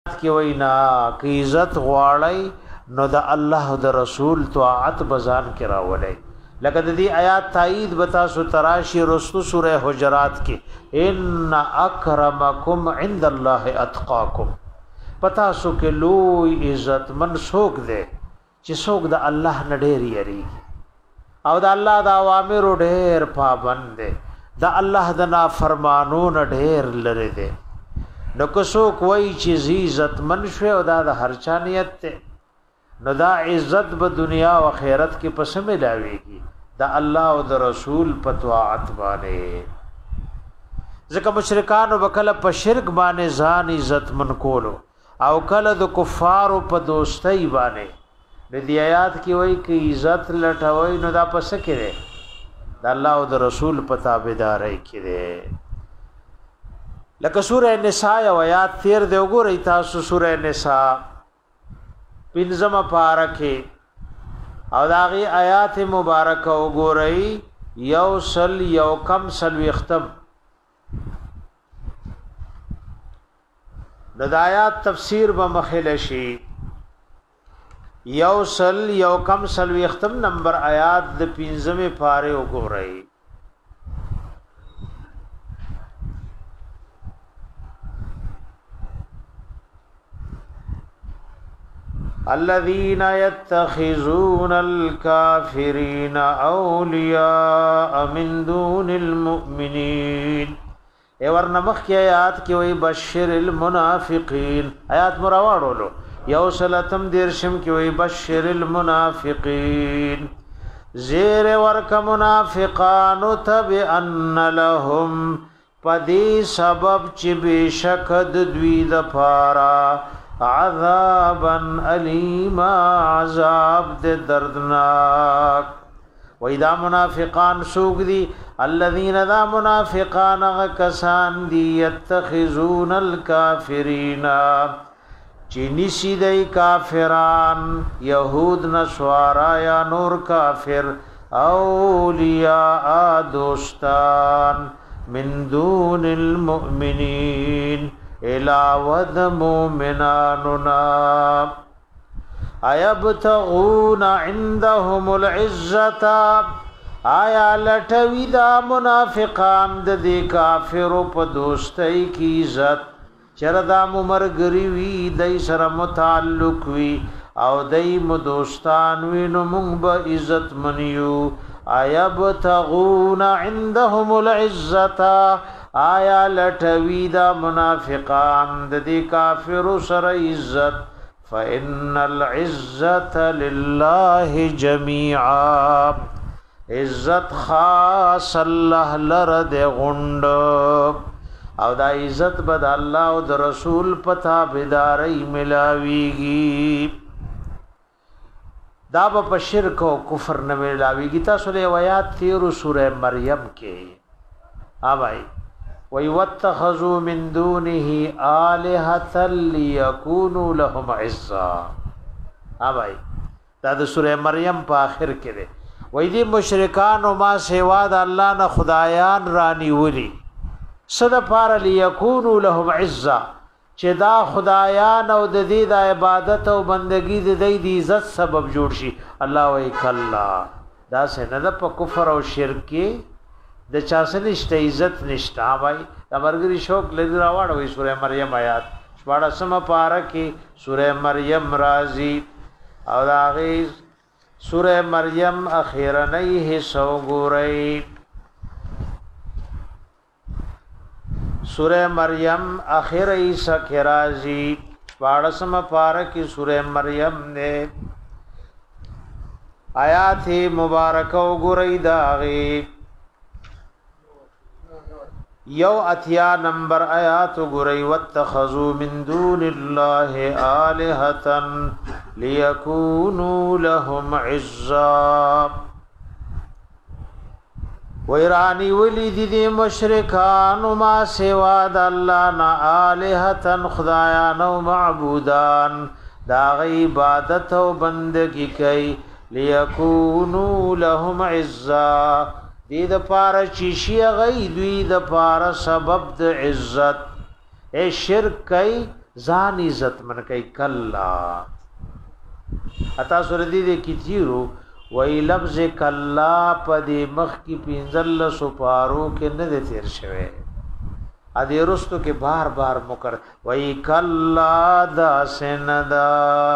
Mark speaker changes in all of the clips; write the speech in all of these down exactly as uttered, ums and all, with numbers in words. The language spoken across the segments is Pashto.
Speaker 1: کې وینا کی عزت غواړی نو د الله او د رسول طاعت بزان کې راولای. لکه د دې آیات تایید بتا سو تراشی رسو سوره حجرات کې ان اکرمکم عند الله اتقاکم. پتا سو کې لوی عزت من څوک دی چې څوک د الله نه ډېر یریږي او د الله د اوامر ډېر پابند دی، د الله د نافرمانو نه ډېر لری دی. نو که څوک وایي چې زی عزت من شوی او دا د هر چا نیت دی، نو دا عزت به دنیا او آخرت کې پس ملاويږي د الله او د رسول په طاعت باندې. ځکه مشرکان وکله په شرک باندې ځان عزت من کولو او کله د کفارو په دوستۍ باندې. د دې آیات کې وایي چې عزت لټوي نو دا پس کې دی د الله او د رسول په تابعدارۍ کې دی. لکه سوره نساء او آیات تیر دی وګورئ تاسو سوره نساء پنځمه پارکه او داغي آیات مبارکه وګورئ یو سل یو کم سل وختم د آیات تفسیر به مخله شي. یو سل یو کم سل وختم نمبر آیات د پنځمه پاره وګورئ. الذين يتخذون الكافرين اولياء من دون المؤمنين. اے ورنمخ کی آیات کی وی بشر المنافقین آیات مراوړولو. یو سلتم دیرشم کی وی بشر المنافقین زیر ورک منافقان تبئن لهم پدی سبب چی بشک دوی د پارا عذابا علیما عذاب د دردناک. و اذا منافقان سوق دی الذين ذا منافقان کسان دی يتخذون الكافرین چینی سیدی کافران یهود نسوارا یا نور کافر اولیاء دوستان من دون المؤمنین الاود مومناننا ایبتغون عندهم العزتا آیا لټوی دا منافقان د دې کافرو په دوستۍ کی عزت چردا مرګری وی دای سره متعلق وی او دای مو دوستان وینو مونږ به عزت منیو. ایبتغون عندهم العزتا آیا لټوی دا منافقان د دې کافر سره عزت فإن العزة لله جميعا عزت خاص الله لرد غند او دا عزت بد الله او د رسول پتا بيداري ملاويږي. دا په شرک او کفر نه ملاويږي. تاسو له آیات تیر سوره مریم کې ها بھائی وَيَتَّخَذُوا مِن دُونِهِ آلِهَةً لِيَكُونُوا لَهُمْ عِزًّا. ها بھائی دا د سوره مریم په اخر کې ده. وای دي مشرکان او ما سوا د الله نه خدایان رانی ولي صد پار ليكونوا لهم عزا چې دا خدایان او د دې د عبادت او بندگی د دې د عزت سبب جوړ شي. الله وای کلا دا څنګه په کفر او شرک کې د چا سره نشته عزت نشته. وای د مرګري شوق لږ راوړوي سوره مریم آیات شپاړسم پاره کې سوره مریم رازي او دا غي سوره مریم اخیرنی حصہ ګورئ. سوره مریم اخر حصہ کې راځي شپاړسم پاره کې سوره مریم نے آیات مبارکه وګورئ. دا غي یو اتیا نمبر آیات گرئی واتخذوا من دون الله آلهة ليكونوا لهم عزا. ویرانی ولی دی دی مشرکان ما سوا د الله نا آلهة خدایان او معبودان دا غی عبادت او بندگی کوي ليكونوا لهم عزا دی د پاره چیشی غي دوی د پاره سبب د عزت. اے شرک کوي ځان عزت من کوي کلا اتا سور دې دې کی تیرو وای لفظ کلا په دې مخ کی پینځل سپارو کې نه دې تیر شوه ا دې رستو کې بار بار مکر وای کلا دا سندا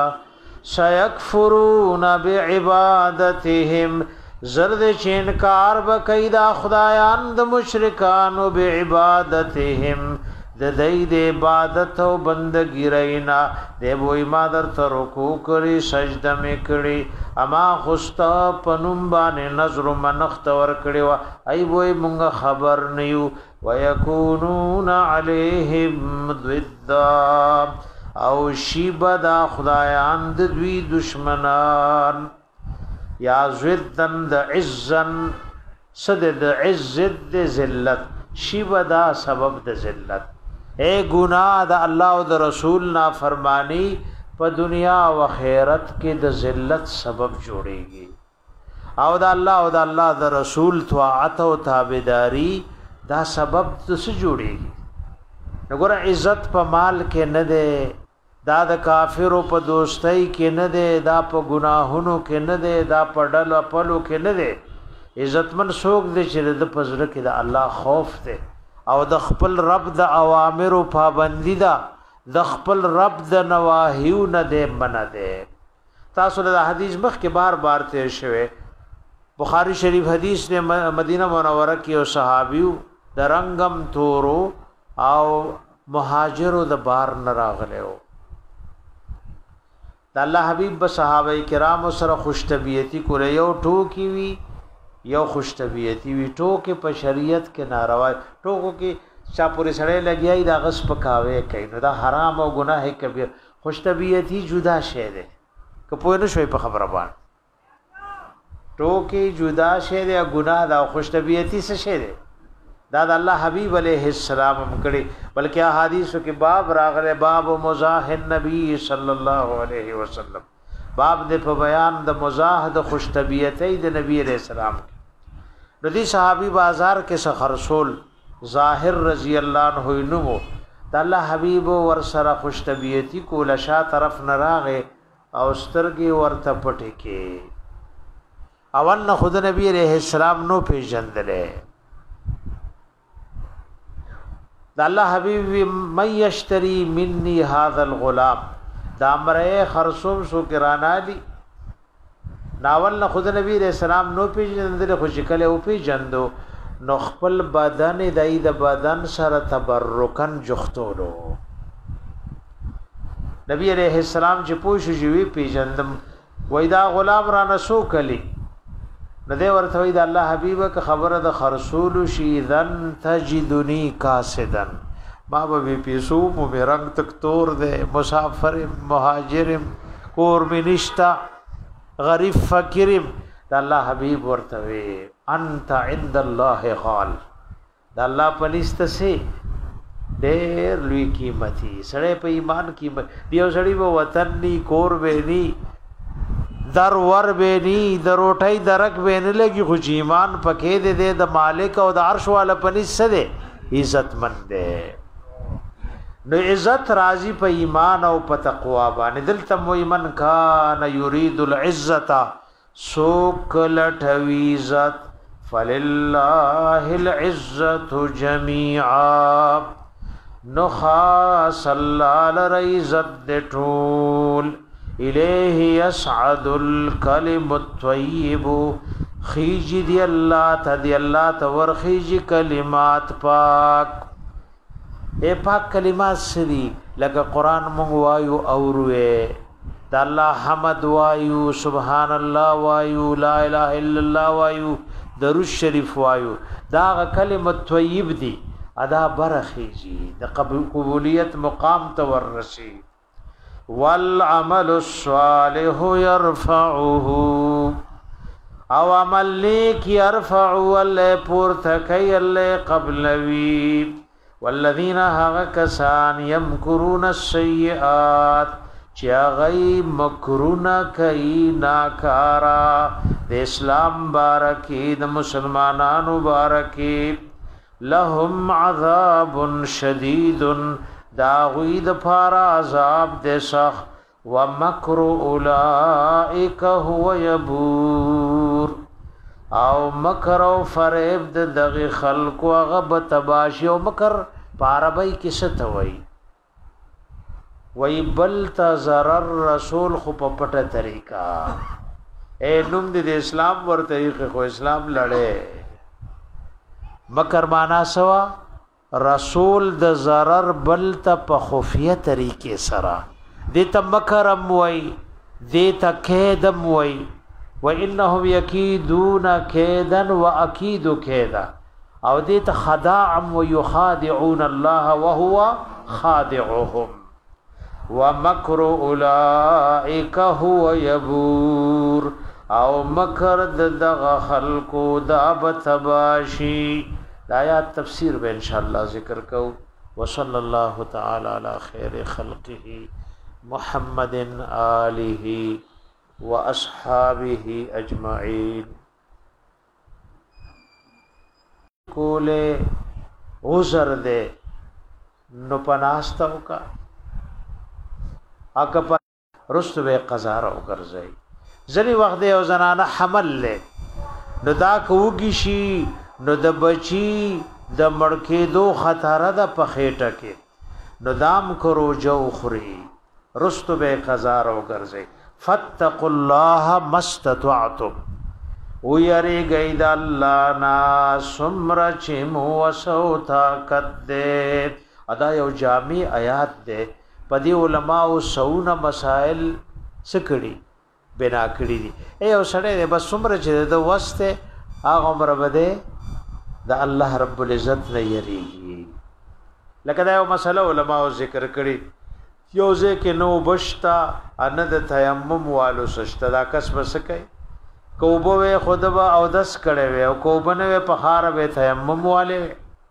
Speaker 1: سيكفرون بعبادتهم زرد چینکار بکیدا خدایان د مشرکان او بعبادتهم د دې د عبادت او بندګی رینا د وې مادر تر کو کړي سجده میکړي اما خوستا پنوم باندې نظر منخت ور کړي وا ای وې مونږه خبر نیو ويكونون عليهم ضد او شیبدا خدایان د دوی دشمنان یا زدن د عزن صد د عزت د ذلت شیبدا سبب د ذلت اے گناہ د الله او د رسول نا فرمانی په دنیا او آخرت کې د ذلت سبب جوړيږي او د الله او د الله د رسول طاعت او تابعداري دا سبب د څه جوړيږي وګوره عزت په مال کې نه ده دا د کافرو په دوستۍ کې نه ده دا په ګناهونو کې نه ده دا په ډلو پلو کې نه ده عزتمن څوک دی چې د پزړه کې د الله خوف ده او د خپل رب د اوامر او پابندی ده د خپل رب د نواهیو نه ده منه ده تاسو د حدیث مخ کې بار بار تیر شوه بخاری شریف حدیث نے مدینہ منوره کې او صحابیو د رنگم تورو او مهاجرو د بار نه راغلو د الله حبیب به صحابه کرام سره خوش طبیعتی کولې یو ټوکی وی یو خوش طبیعتی وی ټوکې په شریعت کې ناروا ټوکو کې چا پورې سړی لګیای دا غس پکاوي کوي نو دا حرام او گناه کبیر خوش طبیعتی جدا شی ده که پوه نه شوي په خبره باندې ټوکې جدا شی ده گناه دا خوش طبیعتی څه شی ده دا د الله حبیب علیه السلام هم کړي بلکې احادیثو کې باب راغله باب مزاح النبی صلی الله علیه وسلم باب د په بیان د مزاح د خوش طبیعتی د نبی علیہ السلام د دې صحابي بازار کې څخه رسول ظاهر رضی الله عنه نو د الله حبیب ور سره خوش طبیعتی کوله شا طرف نه راغې او سترګې ورته پټې کې اول نه خود نبی علیہ السلام نو پیژندلې د الله حبیب من یشتری مني هذا الغلام دا امره خرصوم سو کرانا دی ناول نه خود نبی رسول الله نو پیژندل خو شکل او پیژندو نو خپل بدن دای د بدن سره تبرکن جختولو نبی علیہ السلام چې پوښ جوی پیژندم وای دا غلام را نسو کلی نو دی ورته وای دا الله حبیبه که خبره د خرصول شي ذن تجدنی کاسدن ما به پیسو مو رنگ تک تور دے مسافر مهاجر کور منشتا غریب فقیرم دا الله حبیب ورته وی انت عند الله غال دا الله پنيست سي ډېر لوی قیمتي سړی په ایمان قیمت دیو سړی په وطن ني کور به ني در ور به ني د روټي درک به نه لګي خو ایمان پکې دې دې د مالک او د عرش والا پنيست دې عزت مند دې نو عزت راضی په ایمان او په تقوا باندې دلته مو ایمان کان یرید العزت سوک لټوي عزت فلله العزت جميعا نو خاص الله لعزت ټول الیه یصعد الکلم الطیب خیج دی الله ته دی الله ته ورخیج کلمات پاک اے پاک کلمات سری لکه قران مونږ وایو اوروه د الله حمد وایو سبحان الله وایو لا اله الا الله وایو درود شریف وایو دا کلمت طیب دی ادا برخیږي د قبولیت مقام ته ورشي والعمل الصالح يرفعه او عمل نیک يرفع ول پورتکای ال قبلوی والذین هغه کسان یمکرون السیئات چا غی مکرون کای ناکارا د اسلام بارکی د مسلمانانو بارکی لهم عذاب شدید دا غوی د پارا عذاب د سخ ومکر اولئک هو یبور او مکر او فریب د دغه خلق او غب تباشی او مکر پاربای کیسه وای وای بل تزرر رسول خو په پټه طریقہ اے نوم د اسلام ور طریقې خو اسلام لړې مکر معنا سوا رسول د zarar بل ته په خفیه طریقې سره د تمکرم وای د تکیدم وای وانهم یکیدون کیدا واکید کیدا او د تخداع ويخادعون الله وهو خادعهم ومکر اولئک هو یبور او مکر دغه خلقو دا بتباشی آیات تفسیر به ان شاء الله ذکر کو وصلی الله تعالی علی خیر خلقه محمد آله واصحابه اجمعین کوله عذر دے نو پناستو کا اکه رستو به قضا را وګرځي ځنی وخت یو زنانه حمل له نو دا کوږي شي نو د بچی د مړکې دو خطر ده په خېټه کې نو دام کرو جو خوري رستو به قضا را وګرځي فتقوا الله مستطعتم ويري گید الله نا سمر چم وسوتا کده ادا یو جامع آیات ده پدی علماء سونه مسائل سکړي بنا کړی دي اے او سړی بس سمر چې د وسته هغه عمر بده د الله رب العزت نه یریږي لکه دا یو مسله علماء ذکر کړي یو ځکه نو بشتا ان د تیمم والو سشت دا کس بس کوي کوبه خودبه او دس کړي وي او کوبه نه په خار به تیمم والے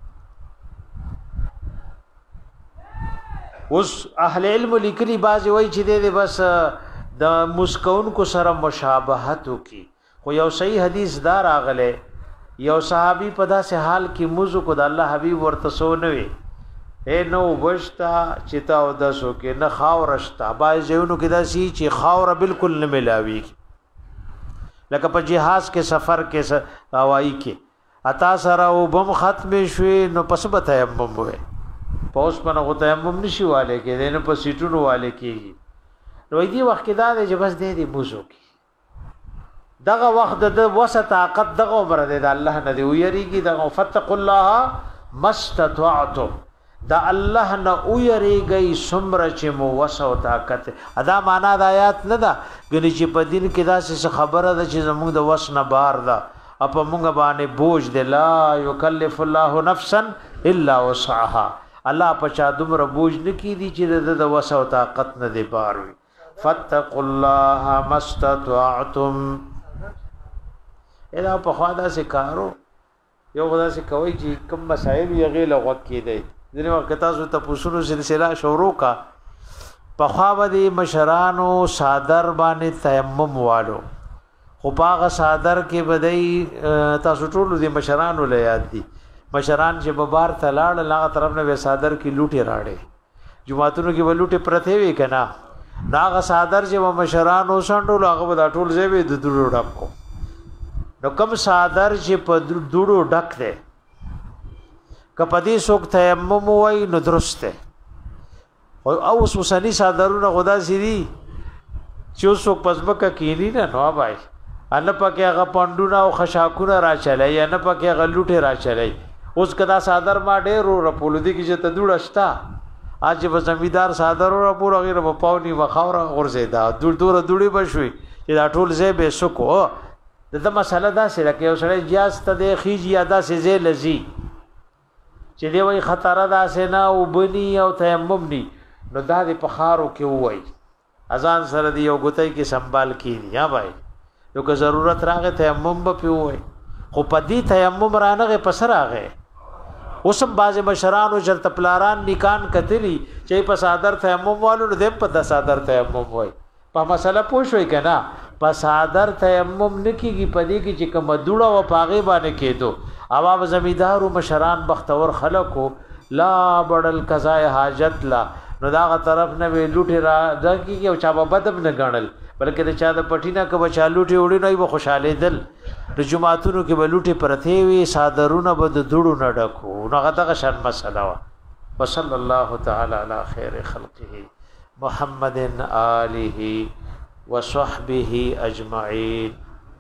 Speaker 1: اوس اهل علم لیکلي بازي وای چې دې بس د مسکون کو سره مشابهت وکي خو یو صحیح حدیث دار اغله یو صحابي په داسې حال کې موضوع کو د الله حبيب ورته سو نه وي اے نو وشتا چتا او دسو کې نه خاورشتا بای زهونو کې داسي چې خاور بالکل نه ملاوي لکه په جهاز کې سفر کې هوایی کې اتا سره او بم ختم شوي نو پس به تیمم وې پوس په نو تیمم نشي والے کې دنه په سیټونو والے کېږي نو دې وخت کې دا چې بس دې دې موضوع کې دغه وخت د وسه طاقت دغه عمر دې د الله نه دی ویریږي دغه فتق الله مستطعتم دا الله نه ویریږي سمره چې مو وسه او طاقت ادا معنا د آیات نه ده غني چې په دین کې دا څه خبره ده چې زموږ د وس نه بار ده اپ موږ باندې بوج دی لا یکلف الله نفسا الا وسعها الله په چا دومره بوج نه کی دي چې د وس او طاقت نه دی بار وي فتقوا الله مستطعتم اله په خواده سي کارو یو خدا سي کوي چې کوم مسائل یې غیله وقت کې دی ځنه وخت تاسو ته پوښتنه سلسله شروع کا په خوا باندې مشرانو صادر باندې تیمم والو خو پاغه صادر کې بدای تاسو ټول دي مشرانو له یاد دي مشران چې ببار تلاړ لاغه طرف نه صادر کې لوټي راړي جمعهتونو کې ولوټي پرته وي کنه ناغه صادر چې مشرانو سندول هغه د ټول زیوی د دوړو ډکو نو کوم صادر چې په دوړو ډک دی کپدی سوک تیمم وای نو درسته او اوس وسنی صادرونه خدا سری چې سوک پزبکه کینی نه نو بای ان پکې هغه پندونه او خشاکونه را چلای نه پکې هغه لوټه را چلای اوس کدا صادر ما ډېر رپول دي کې چې تدوړشتا اج په زمیدار صادر او پور غیر په پاونی وخوره غرزیدا دور دور دوړي بشوي چې دا ټول زې به سکو دغه مسله دا سره کې اوسړي جاز ته د خيجی ادا سي زې لذي چې دی وای خطر دا سينا او بني او تیمم ني نو دا د پخارو کې وای اذان سره دی یو غوتای کې سنبال کیږي یا بھائی نو که ضرورت راغې تیمم به پیوي خو پدی تیمم رانغه پسر راغې اوسم باز مشرانو چرت پلاران نکان کتلی چې په صادر تیمم والو دې په صادر تیمم وای په مسله پوښوي کنه په صادر تیمم نکیږي پدی کې چې کوم دوړه و پاغه باندې کېدو اواب زمیدارو مشران بختور خلکو لا بدل قضاء حاجت لا نو داغه طرف نه وی لوټي را دکی او چا بدب نه غنل بلکې د چا د پټینا ک بچا لوټي وړي نه به خوشاله دل د جمعاتونو کې به لوټي پرته وي صادرونه به د دړو نه ډکو نو غته شان مسله وا وصلی الله تعالی علی خیر خلقه محمد آله وصحبه اجمعین.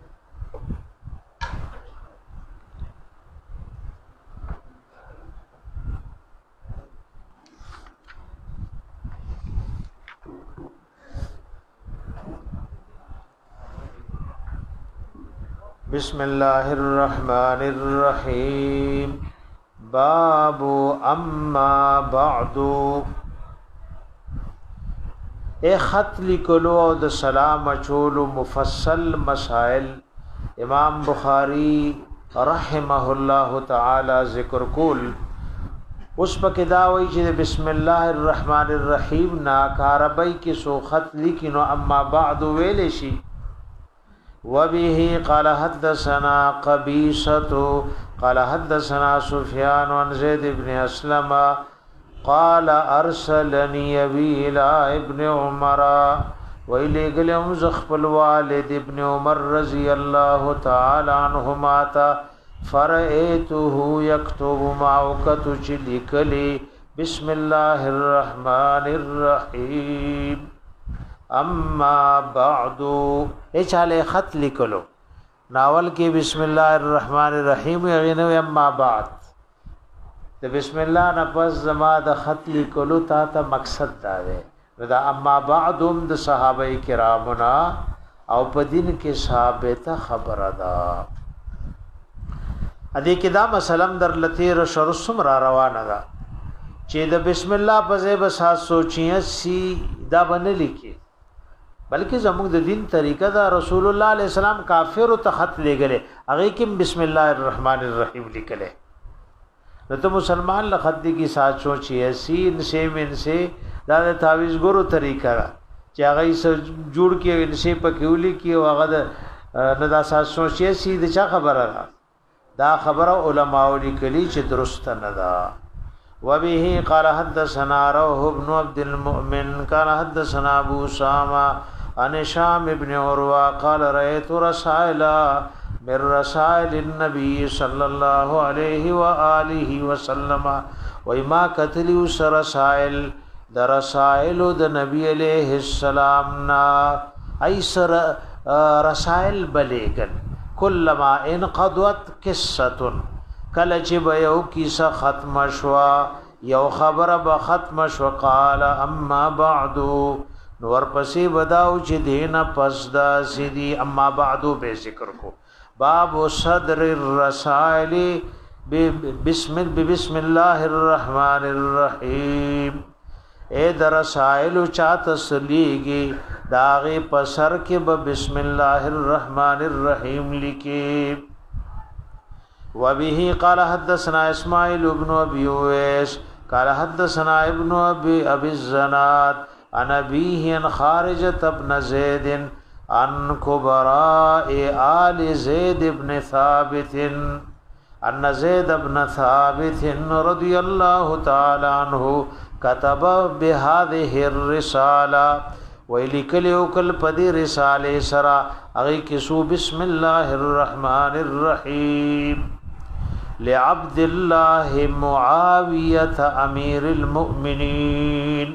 Speaker 1: بسم الله الرحمن الرحیم. باب اما بعد. اے خط لیکلو او د سلام اچولو مفصل مسائل امام بخاری رحمه الله تعالی ذکر کول. اوس پکې دا وایي چې بسم الله الرحمن الرحیم نا کاربای کې سو خط لیکینو اما بعد ویل شي. وبه قال حدثنا قبيصة قال حدثنا سفيان عن زيد بن أسلم قال أرسلني أبي إلى ابن عمر وإلي قلهم زخف الوالد ابن عمر رضي الله تعالى عنهما فرأيته يكتب معوكة جلكلي بسم الله الرحمن الرحيم. اما بعد اے چاله خط لیکلو ناول کې بسم الله الرحمن الرحیم غینو اما بعد د بسم الله نه پس زما د خط لیکلو تا ته مقصد دا دی دا اما بعدم د صحابه کرامنا او په دین کې ثابته خبره ده. ا دې کې دا مسلم در لته شرسم را روانه ده چې د بسم الله په ځای بس سوچیه سی دا باندې لیکي بلکې زموږ د دین طریقه دا رسول الله علیه السلام کافر ته خط لګلې هغه کې بسم الله الرحمن الرحیم لیکلې نو ته مسلمان له خط کی سات سوچي سین سے من سے دا د تعویذ ګورو طریقه را چې هغه سره جوړ کې ان سے پکولی کې هغه نه دا سات سوچي سی د چا خبره را دا خبره علماء لیکلي چې درست نه ده. وبه قال حدثنا روح بن عبد المؤمن قال حدثنا ابو اسامه عن هشام بن عروه قال رايت رسائل من رسائل النبي صلى الله عليه واله وسلم وما كتلي رسائل در رسائل د نبی عليه السلام نا ايسر رسائل بلغن كلما انقضت قصه کله چې به یو کیسه ختم شوا یو خبره به ختم شو قال اما بعد نور پسې بداو چې دینه پس دا سیدی اما بعد به ذکر کو. باب صدر الرسائل بسم بسم الله الرحمن الرحیم. اے در رسائل چا تسلیږي داغه پسر کې به بسم الله الرحمن الرحیم لیکي. وبه قال حدثنا اسماعيل بن ابي اويس قال حدثنا ابن ابي ابي الزناد عن ابيه عن خارجة بن زيد عن كبراء آل زيد بن ثابت ان زيد بن ثابت رضي الله تعالى عنه كتب بهذه الرساله ويلكلو كل پدي رساله سرا اغي کسو بسم الله الرحمن الرحيم لعبد الله معاويه امير المؤمنين.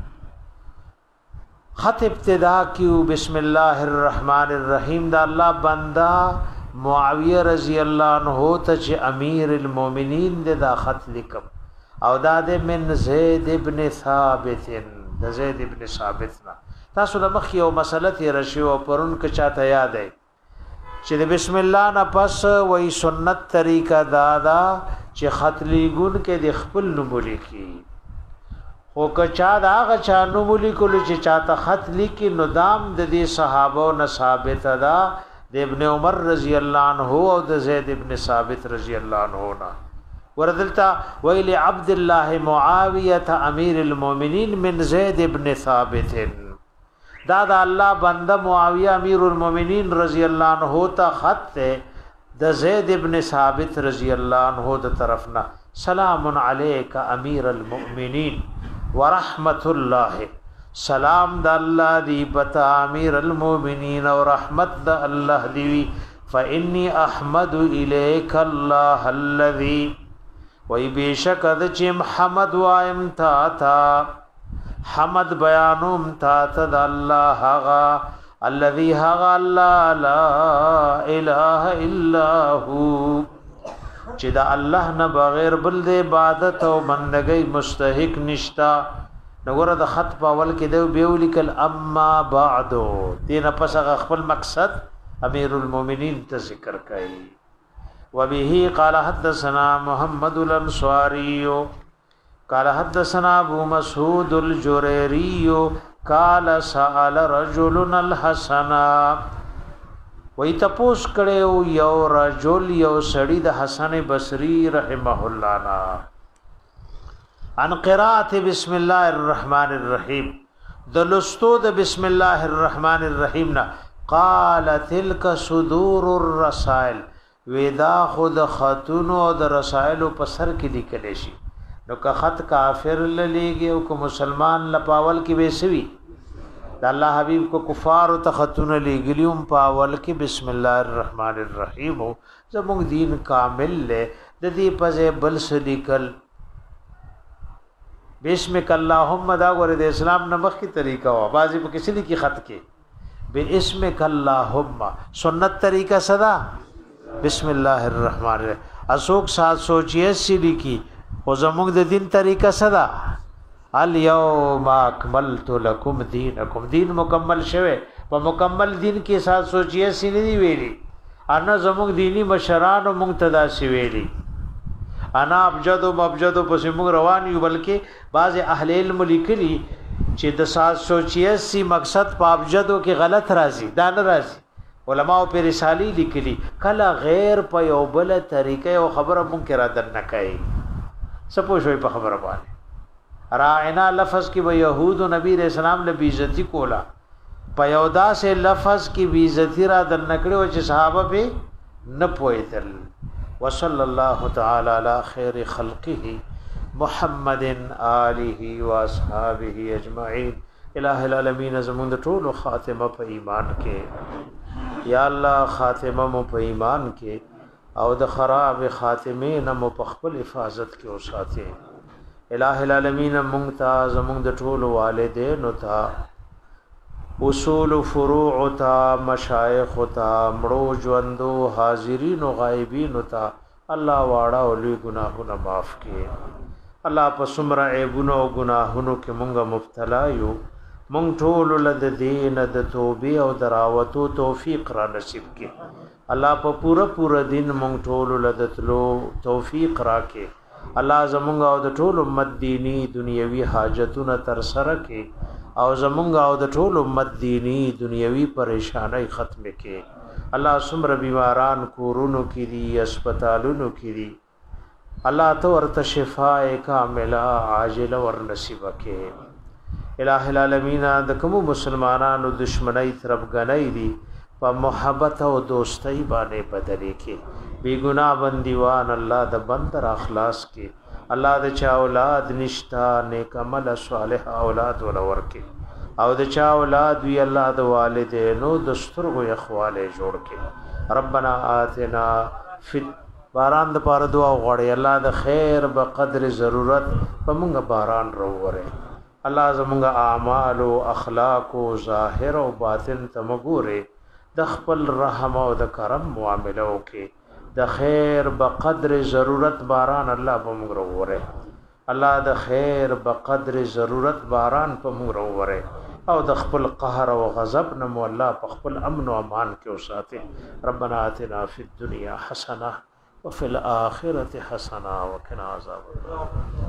Speaker 1: خط ابتدا کیو بسم الله الرحمن الرحیم دا الله بندا معاویه رضی الله عنه ته امیر المؤمنین دا خط لیکم او دا د من زید ابن ثابت د زید ابن ثابت نا تاسو د مخ یو مسله تی رشیو پرون ک چاته یاد ہے چې د بسم الله نه پس وای سنت طریقہ دادا چې خط لیګون کې د خپل نوم لیکي او کچا دا غچا نوم لیکل چې چاته خط لیکي نو دام د دې صحابه او ثابت ادا د ابن عمر رضی الله عنه او د زید ابن ثابت رضی الله عنه نا وردلتا ویل عبد الله معاویه امیر المؤمنین من زید ابن ثابت دا دا الله بنده معاویه امیر المؤمنین رضی الله عنه ته خط د زید ابن ثابت رضی الله عنه د طرفنا سلام علیک امیر المؤمنین ورحمت الله سلام د الله دی پتا امیر المؤمنین او رحمت د الله دی فانی احمد الیک الله الذی وی بیشک د چې محمد وایم تا تا حمد بیانوم تا تا د الله هغه الذي هغه الله لا اله الا هو چې د الله نه بغیر بل د عبادت او بندګۍ مستحق نشتا نګوره د خط په اول کې دی به ولیکل اما بعد دین پس خپل مقصد امیر المؤمنین ته ذکر کړي وبه قال حدثنا محمد الانصاري قال حدثنا ابو مسعود الجريري قال سأل رجل الحسن وی تپوس کړو یو رجل یو سړی د حسن بصری رحمه الله نا عن قرات بسم الله الرحمن الرحیم د لستو د بسم الله الرحمن الرحیم نا قال تلك صدور الرسائل ودا خود خاتونو د رسائل په سر کې لیکل شي نو که خط کافر للیږي او کو مسلمان لپاول کې وسوي د الله حبیب کو کفار او تخطون لګلیوم پاول کې بسم الله الرحمن الرحیم زموږ دین کامل له د دې پځه بل سلیکل بسمک اللهم دا ور د اسلام نمخ کی طریقہ وا بازی په کسی کی خط کې بسمک اللهم سنت طریقہ صدا بسم الله الرحمن الرحیم اسوک سات سوچیه سلی کی او زموږ د دین طریقہ صدا الیوم اکملت لکم دینکم دین مکمل شوه په مکمل دین کې سات سوچیه سینې دی ویلي انا زموږ دینی مشران او مقتدا سی ویلي انا ابجد او مبجد په سیمو روان یو بلکې بعض اهل علم لیکلي چې د سات سوچیه سی مقصد په ابجدو کې غلط راځي دا نه راځي علماء په رسالي لیکلي کله غیر په یو بل طریقې او خبره منکر در نه کوي سپو شوي په خبره باندې راعنا لفظ کی و یهود و نبی رسول الله له بیزتی کولا پیودا سے لفظ کی بیزتی را در نکړو چې صحابه به نه پویتل وصلی الله تعالی علی خیر خلقه محمد آله و اصحابہ اجمعین الہ العالمین زمون د ټولو خاتمه په ایمان کې یا الله خاتمه مو په ایمان کې او د خراب خاتمه نه مو په خپل حفاظت کې اوساته الہ العالمین ممتاز مونږ د ټولو والدینو ته اصول فروع ته مشایخ ته مړو ژوندو حاضرین او غایبین ته الله واړه او لوی ګناهونه معاف کړي الله په سمره عیبونو او ګناهونو کې مونږه مبتلا یو مونږ ټول له دین د توبې او دراوتو توفیق را نصیب کړي الله په پورا پورا دین مونږ ټول له دتلو توفیق راکړي الله زمونږ او د ټول امت دینی دنیوي حاجتونه تر سره کې او زمونږ او د ټول امت دینی دنیوي پریشانای ختم کې الله سمره بیماران کورونو کې دي هسپتالونو کې دي الله تو ورته شفاء کامله عاجله ور نصیب کې الہ العالمین د کوم مسلمانانو دشمنی طرف غنۍ دي په محبت او دوستۍ باندې بدلې کې بی گناہ بندیوان الله د بندر اخلاص کې الله د چا اولاد نشتا نیک عمل صالح اولاد ولور کې او د چا اولاد وی الله د والدینو د سترغو اخواله جوړ کې ربنا آتنا فی باران د پاره دعا غوړي الله د خیر به قدر ضرورت په موږ باران وروره الله زموږ اعمال او اخلاق او ظاهر او باطن تمګوره د خپل رحم او د کرم معاملو کې د خیر بقدر ضرورت باران الله په موږ وروره الله د خیر بقدر ضرورت باران په موږ وروره او د خپل قهر او غضب نه مو الله په خپل امن او امان کې اوساته ربنا آتنا فی الدنیا حسنه وفي الاخره حسنه وقنا عذاب النار